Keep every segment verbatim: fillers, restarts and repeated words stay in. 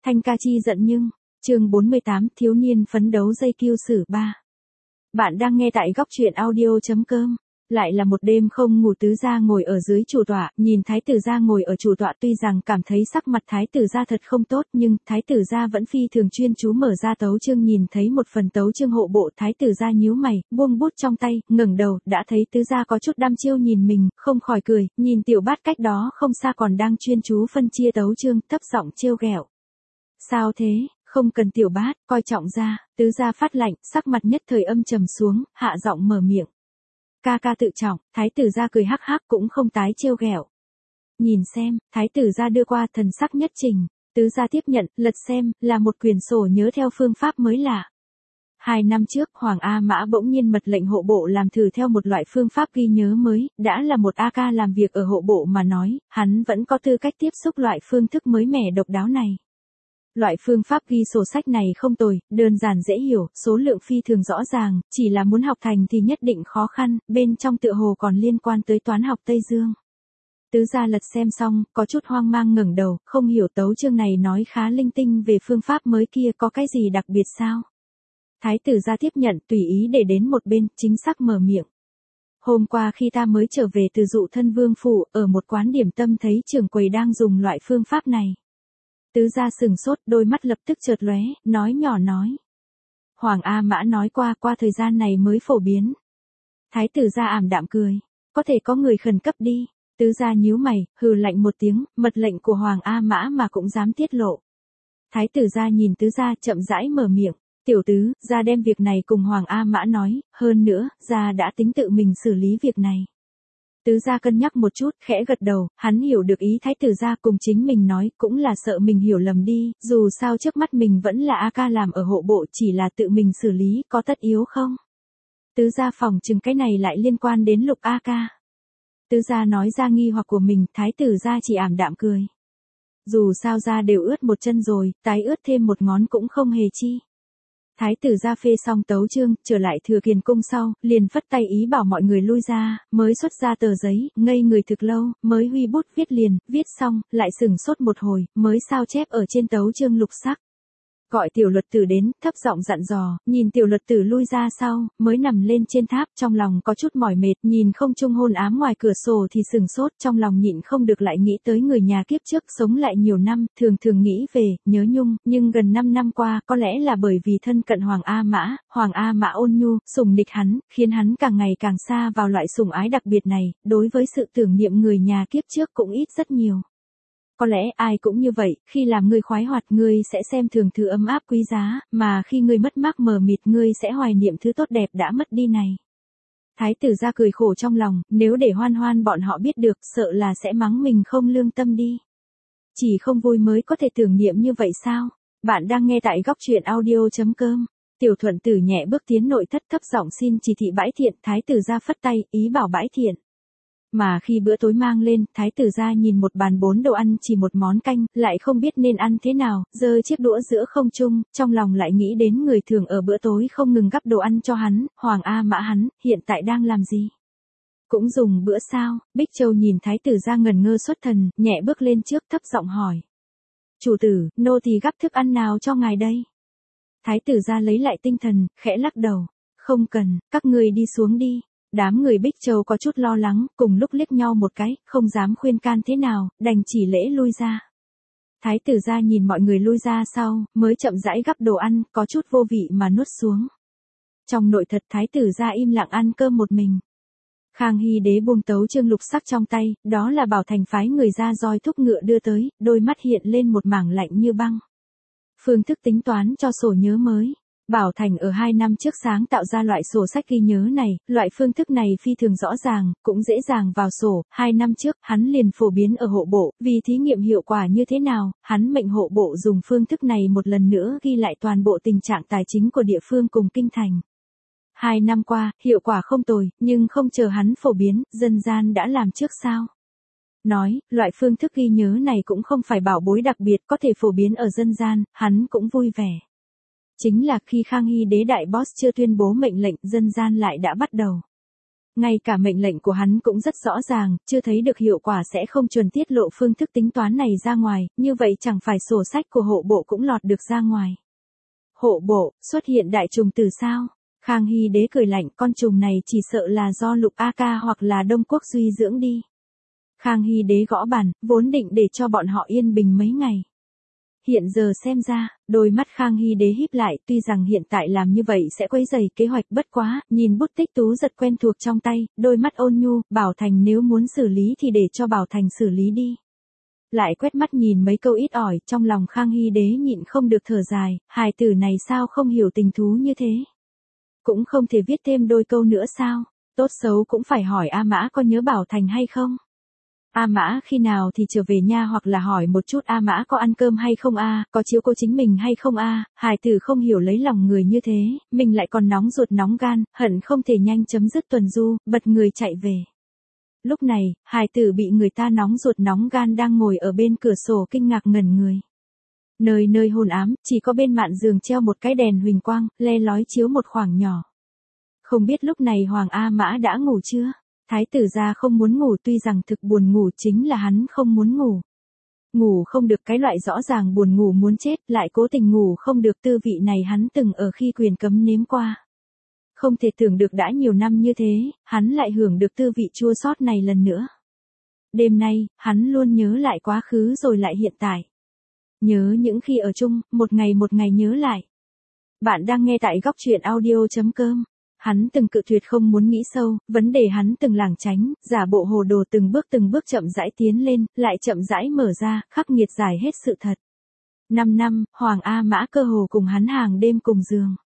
Thanh ca chi giận nhưng, chương bốn mươi tám thiếu niên phấn đấu dây kiêu sử ba. Bạn đang nghe tại góc truyện audio.com. Lại là một đêm không ngủ, Tứ gia ngồi ở dưới chủ tọa, nhìn thái tử gia ngồi ở chủ tọa, tuy rằng cảm thấy sắc mặt thái tử gia thật không tốt, nhưng thái tử gia vẫn phi thường chuyên chú mở ra tấu chương, nhìn thấy một phần tấu chương hộ bộ, thái tử gia nhíu mày, buông bút trong tay, ngẩng đầu, đã thấy tứ gia có chút đăm chiêu nhìn mình, không khỏi cười, nhìn tiểu bát cách đó không xa còn đang chuyên chú phân chia tấu chương, thấp giọng trêu ghẹo. Sao thế? Không cần tiểu bát, coi trọng ra. Tứ gia phát lạnh, sắc mặt nhất thời âm trầm xuống, hạ giọng mở miệng. Ca ca tự trọng. Thái tử gia cười hắc hắc cũng không tái trêu ghẹo. Nhìn xem, thái tử gia đưa qua, thần sắc nhất trình. Tứ gia tiếp nhận, lật xem, là một quyển sổ nhớ theo phương pháp mới lạ. Hai năm trước, Hoàng A Mã bỗng nhiên mật lệnh hộ bộ làm thử theo một loại phương pháp ghi nhớ mới, đã là một A ca làm việc ở hộ bộ mà nói, hắn vẫn có tư cách tiếp xúc loại phương thức mới mẻ độc đáo này. Loại phương pháp ghi sổ sách này không tồi, đơn giản dễ hiểu, số lượng phi thường rõ ràng, chỉ là muốn học thành thì nhất định khó khăn, bên trong tựa hồ còn liên quan tới toán học Tây Dương. Tứ gia lật xem xong, có chút hoang mang ngẩng đầu, không hiểu tấu chương này nói khá linh tinh về phương pháp mới kia, có cái gì đặc biệt sao? Thái tử gia tiếp nhận, tùy ý để đến một bên, chính xác mở miệng. Hôm qua khi ta mới trở về từ Dụ Thân Vương phủ, ở một quán điểm tâm thấy trưởng quầy đang dùng loại phương pháp này. Tứ gia sừng sốt, đôi mắt lập tức chợt lóe, nói nhỏ nói. Hoàng A Mã nói qua, qua thời gian này mới phổ biến. Thái tử gia ảm đạm cười. Có thể có người khẩn cấp đi. Tứ gia nhíu mày, hừ lạnh một tiếng, mật lệnh của Hoàng A Mã mà cũng dám tiết lộ. Thái tử gia nhìn tứ gia chậm rãi mở miệng. Tiểu tứ, gia đem việc này cùng Hoàng A Mã nói, hơn nữa, gia đã tính tự mình xử lý việc này. Tứ gia cân nhắc một chút, khẽ gật đầu, hắn hiểu được ý thái tử gia cùng chính mình nói, cũng là sợ mình hiểu lầm đi, dù sao trước mắt mình vẫn là A ca làm ở hộ bộ, chỉ là tự mình xử lý, có tất yếu không? Tứ gia phòng chừng cái này lại liên quan đến Lục A ca. Tứ gia nói ra nghi hoặc của mình, thái tử gia chỉ ảm đạm cười. Dù sao gia đều ướt một chân rồi, tái ướt thêm một ngón cũng không hề chi. Thái tử gia phê xong tấu chương, trở lại Thừa Kiền cung sau, liền phất tay ý bảo mọi người lui ra, mới xuất ra tờ giấy, ngây người thực lâu, mới huy bút viết liền, viết xong, lại sừng sốt một hồi, mới sao chép ở trên tấu chương lục sắc. Gọi tiểu luật tử đến, thấp giọng dặn dò, nhìn tiểu luật tử lui ra sau, mới nằm lên trên tháp, trong lòng có chút mỏi mệt, nhìn không trung hôn ám ngoài cửa sổ thì sừng sốt, trong lòng nhịn không được lại nghĩ tới người nhà kiếp trước sống lại nhiều năm, thường thường nghĩ về, nhớ nhung, nhưng gần năm năm qua, có lẽ là bởi vì thân cận Hoàng A Mã, Hoàng A Mã ôn nhu, sủng địch hắn, khiến hắn càng ngày càng xa vào loại sủng ái đặc biệt này, đối với sự tưởng niệm người nhà kiếp trước cũng ít rất nhiều. Có lẽ ai cũng như vậy, khi làm người khoái hoạt ngươi sẽ xem thường thứ ấm áp quý giá, mà khi ngươi mất mát mờ mịt ngươi sẽ hoài niệm thứ tốt đẹp đã mất đi này. Thái tử gia cười khổ trong lòng, nếu để Hoan Hoan bọn họ biết được, sợ là sẽ mắng mình không lương tâm đi. Chỉ không vui mới có thể tưởng niệm như vậy sao? Bạn đang nghe tại góc truyện audio.com. Tiểu Thuận Tử nhẹ bước tiến nội thất, thấp giọng xin chỉ thị Bãi Thiện, thái tử gia phất tay, ý bảo Bãi Thiện. Mà khi bữa tối mang lên, thái tử gia nhìn một bàn bốn đồ ăn chỉ một món canh, lại không biết nên ăn thế nào, giơ chiếc đũa giữa không trung, trong lòng lại nghĩ đến người thường ở bữa tối không ngừng gắp đồ ăn cho hắn, Hoàng A Mã hắn, hiện tại đang làm gì? Cũng dùng bữa sao? Bích Châu nhìn thái tử gia ngần ngơ xuất thần, nhẹ bước lên trước thấp giọng hỏi. Chủ tử, nô tỳ gắp thức ăn nào cho ngài đây? Thái tử gia lấy lại tinh thần, khẽ lắc đầu. Không cần, các ngươi đi xuống đi. Đám người Bích Châu có chút lo lắng, cùng lúc liếc nhau một cái, không dám khuyên can thế nào, đành chỉ lễ lui ra. Thái tử gia nhìn mọi người lui ra sau, mới chậm rãi gắp đồ ăn, có chút vô vị mà nuốt xuống. Trong nội thật thái tử gia im lặng ăn cơm một mình. Khang Hy đế buông tấu chương lục sắc trong tay, đó là Bảo Thành phái người ra roi thúc ngựa đưa tới, đôi mắt hiện lên một mảng lạnh như băng. Phương thức tính toán cho sổ nhớ mới. Bảo Thành ở hai năm trước sáng tạo ra loại sổ sách ghi nhớ này, loại phương thức này phi thường rõ ràng, cũng dễ dàng vào sổ, hai năm trước, hắn liền phổ biến ở hộ bộ, vì thí nghiệm hiệu quả như thế nào, hắn mệnh hộ bộ dùng phương thức này một lần nữa ghi lại toàn bộ tình trạng tài chính của địa phương cùng kinh thành. Hai năm qua, hiệu quả không tồi, nhưng không chờ hắn phổ biến, dân gian đã làm trước sao? Nói, loại phương thức ghi nhớ này cũng không phải bảo bối đặc biệt có thể phổ biến ở dân gian, hắn cũng vui vẻ. Chính là khi Khang Hy đế đại boss chưa tuyên bố mệnh lệnh, dân gian lại đã bắt đầu. Ngay cả mệnh lệnh của hắn cũng rất rõ ràng, chưa thấy được hiệu quả sẽ không chuẩn tiết lộ phương thức tính toán này ra ngoài, như vậy chẳng phải sổ sách của hộ bộ cũng lọt được ra ngoài. Hộ bộ, xuất hiện đại trùng từ sao? Khang Hy Đế cười lạnh, con trùng này chỉ sợ là do Lục A Ca hoặc là Đông Quốc Duy dưỡng đi. Khang Hy Đế gõ bàn, vốn định để cho bọn họ yên bình mấy ngày. Hiện giờ xem ra, đôi mắt Khang Hy Đế híp lại, tuy rằng hiện tại làm như vậy sẽ quấy rầy kế hoạch, bất quá, nhìn bút tích tú giật quen thuộc trong tay, đôi mắt ôn nhu, Bảo Thành nếu muốn xử lý thì để cho Bảo Thành xử lý đi. Lại quét mắt nhìn mấy câu ít ỏi, trong lòng Khang Hy Đế nhịn không được thở dài, hài tử này sao không hiểu tình thú như thế. Cũng không thể viết thêm đôi câu nữa sao, tốt xấu cũng phải hỏi A Mã có nhớ Bảo Thành hay không. A Mã khi nào thì trở về nha, hoặc là hỏi một chút A Mã có ăn cơm hay không a, có chiếu cố chính mình hay không a, hài tử không hiểu lấy lòng người như thế, mình lại còn nóng ruột nóng gan, hận không thể nhanh chấm dứt tuần du, bật người chạy về. Lúc này, hài tử bị người ta nóng ruột nóng gan đang ngồi ở bên cửa sổ kinh ngạc ngẩn người. Nơi nơi hôn ám, chỉ có bên mạn giường treo một cái đèn huỳnh quang, le lói chiếu một khoảng nhỏ. Không biết lúc này Hoàng A Mã đã ngủ chưa? Thái tử gia không muốn ngủ, tuy rằng thực buồn ngủ, chính là hắn không muốn ngủ. Ngủ không được, cái loại rõ ràng buồn ngủ muốn chết, lại cố tình ngủ không được, tư vị này hắn từng ở khi quyền cấm nếm qua. Không thể tưởng được đã nhiều năm như thế, hắn lại hưởng được tư vị chua xót này lần nữa. Đêm nay, hắn luôn nhớ lại quá khứ rồi lại hiện tại. Nhớ những khi ở chung, một ngày một ngày nhớ lại. Bạn đang nghe tại góc truyện audio chấm com. Hắn từng cự tuyệt không muốn nghĩ sâu, vấn đề hắn từng lảng tránh, giả bộ hồ đồ từng bước từng bước chậm rãi tiến lên, lại chậm rãi mở ra, khắc nghiệt giải hết sự thật. Năm năm, Hoàng A Mã cơ hồ cùng hắn hàng đêm cùng giường.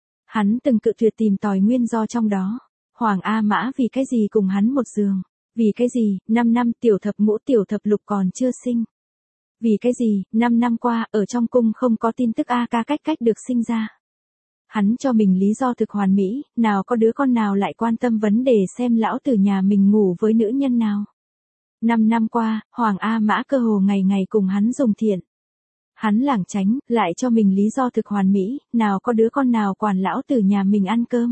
Hắn từng cự tuyệt tìm tòi nguyên do trong đó. Hoàng A Mã vì cái gì cùng hắn một giường? Vì cái gì, năm năm tiểu thập ngũ tiểu thập lục còn chưa sinh? Vì cái gì, năm năm qua, ở trong cung không có tin tức A Ca cách cách được sinh ra? Hắn cho mình lý do thực hoàn mỹ, nào có đứa con nào lại quan tâm vấn đề xem lão tử nhà mình ngủ với nữ nhân nào. Năm năm qua, Hoàng A Mã cơ hồ ngày ngày cùng hắn dùng thiện. Hắn lảng tránh, lại cho mình lý do thực hoàn mỹ, nào có đứa con nào quản lão tử nhà mình ăn cơm.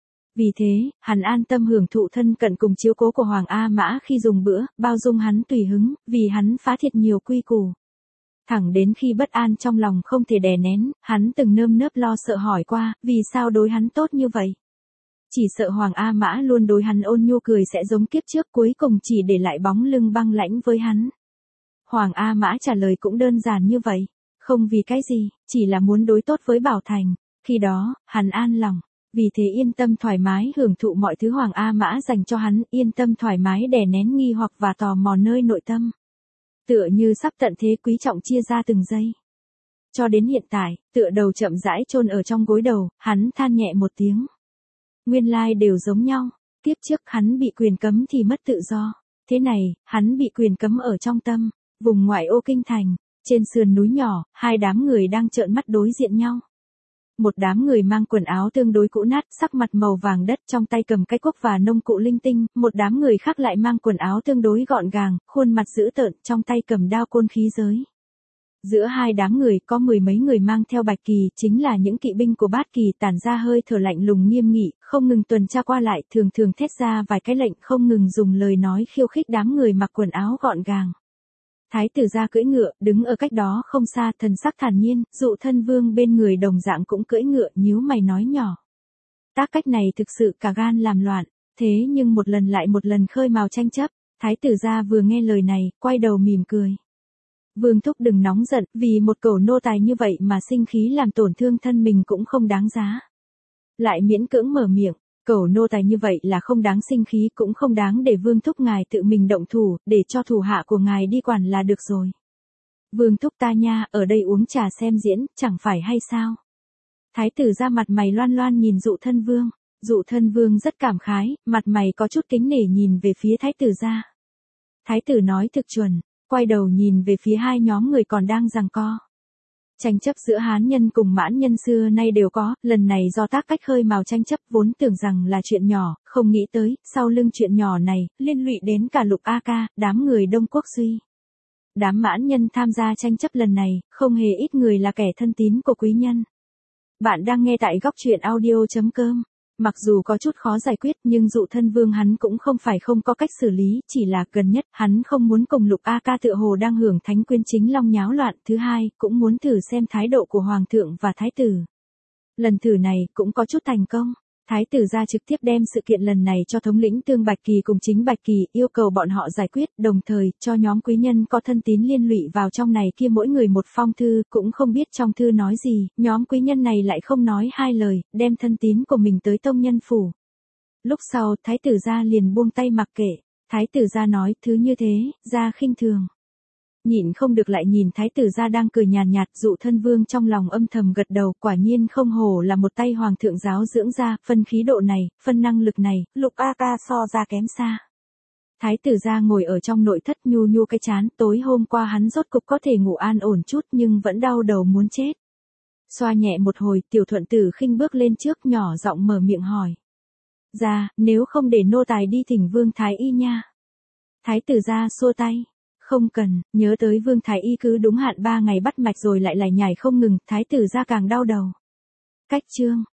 Vì thế, hắn an tâm hưởng thụ thân cận cùng chiếu cố của Hoàng A Mã khi dùng bữa, bao dung hắn tùy hứng, vì hắn phá thiệt nhiều quy củ. Thẳng đến khi bất an trong lòng không thể đè nén, hắn từng nơm nớp lo sợ hỏi qua, vì sao đối hắn tốt như vậy? Chỉ sợ Hoàng A Mã luôn đối hắn ôn nhu cười sẽ giống kiếp trước, cuối cùng chỉ để lại bóng lưng băng lãnh với hắn. Hoàng A Mã trả lời cũng đơn giản như vậy, không vì cái gì, chỉ là muốn đối tốt với Bảo Thành. Khi đó, hắn an lòng, vì thế yên tâm thoải mái hưởng thụ mọi thứ Hoàng A Mã dành cho hắn, yên tâm thoải mái đè nén nghi hoặc và tò mò nơi nội tâm. Tựa như sắp tận thế quý trọng chia ra từng giây. Cho đến hiện tại, tựa đầu chậm rãi chôn ở trong gối đầu, hắn than nhẹ một tiếng. Nguyên lai đều giống nhau, tiếp trước hắn bị quyền cấm thì mất tự do. Thế này, hắn bị quyền cấm ở trong tâm, vùng ngoại ô kinh thành, trên sườn núi nhỏ, hai đám người đang trợn mắt đối diện nhau. Một đám người mang quần áo tương đối cũ nát, sắc mặt màu vàng đất, trong tay cầm cái cuốc và nông cụ linh tinh, một đám người khác lại mang quần áo tương đối gọn gàng, khuôn mặt dữ tợn, trong tay cầm đao côn khí giới. Giữa hai đám người có mười mấy người mang theo bạch kỳ, chính là những kỵ binh của Bát Kỳ, tản ra hơi thở lạnh lùng nghiêm nghị, không ngừng tuần tra qua lại, thường thường thét ra vài cái lệnh, không ngừng dùng lời nói khiêu khích đám người mặc quần áo gọn gàng. Thái tử gia cưỡi ngựa, đứng ở cách đó không xa, thần sắc thản nhiên, Dụ Thân Vương bên người đồng dạng cũng cưỡi ngựa, nhíu mày nói nhỏ. Tác cách này thực sự cả gan làm loạn, thế nhưng một lần lại một lần khơi mào tranh chấp. Thái tử gia vừa nghe lời này, quay đầu mỉm cười. Vương thúc đừng nóng giận, vì một cẩu nô tài như vậy mà sinh khí làm tổn thương thân mình cũng không đáng giá. Lại miễn cưỡng mở miệng. Cẩu nô tài như vậy là không đáng sinh khí, cũng không đáng để Vương thúc ngài tự mình động thủ, để cho thủ hạ của ngài đi quản là được rồi. Vương thúc ta nha, ở đây uống trà xem diễn, chẳng phải hay sao? Thái tử ra mặt mày loan loan nhìn Dụ Thân Vương. Dụ Thân Vương rất cảm khái, mặt mày có chút kính nể nhìn về phía thái tử ra. Thái tử nói thực chuẩn, quay đầu nhìn về phía hai nhóm người còn đang giằng co. Tranh chấp giữa Hán nhân cùng Mãn nhân xưa nay đều có, lần này do tác cách khơi mào tranh chấp, vốn tưởng rằng là chuyện nhỏ, không nghĩ tới, sau lưng chuyện nhỏ này, liên lụy đến cả Lục A Ca, đám người Đông Quốc Duy. Đám Mãn nhân tham gia tranh chấp lần này, không hề ít người là kẻ thân tín của quý nhân. Bạn đang nghe tại góc truyện audio chấm com. Mặc dù có chút khó giải quyết nhưng dụ thân vương hắn cũng không phải không có cách xử lý, chỉ là gần nhất hắn không muốn cùng Lục A Ca tựa hồ đang hưởng thánh quyến chính long nháo loạn, thứ hai cũng muốn thử xem thái độ của hoàng thượng và thái tử. Lần thử này cũng có chút thành công. Thái tử ra trực tiếp đem sự kiện lần này cho thống lĩnh Tương Bạch Kỳ cùng chính Bạch Kỳ, yêu cầu bọn họ giải quyết, đồng thời cho nhóm quý nhân có thân tín liên lụy vào trong này kia mỗi người một phong thư, cũng không biết trong thư nói gì, nhóm quý nhân này lại không nói hai lời, đem thân tín của mình tới tông nhân phủ. Lúc sau, thái tử ra liền buông tay mặc kệ, thái tử ra nói, thứ như thế, ra khinh thường. Nhịn không được lại nhìn thái tử ra đang cười nhàn nhạt, dụ thân vương trong lòng âm thầm gật đầu, quả nhiên không hổ là một tay hoàng thượng giáo dưỡng ra, phân khí độ này, phân năng lực này, Lục A Ca so ra kém xa. Thái tử ra ngồi ở trong nội thất nhu nhu cái chán, tối hôm qua hắn rốt cục có thể ngủ an ổn chút nhưng vẫn đau đầu muốn chết. Xoa nhẹ một hồi, tiểu thuận tử khinh bước lên trước nhỏ giọng mở miệng hỏi. Ra, nếu không để nô tài đi thỉnh vương thái y nha. Thái tử ra xua tay. Không cần, nhớ tới vương thái y cứ đúng hạn ba ngày bắt mạch rồi lại lải nhải không ngừng, thái tử ra càng đau đầu. Cách chương.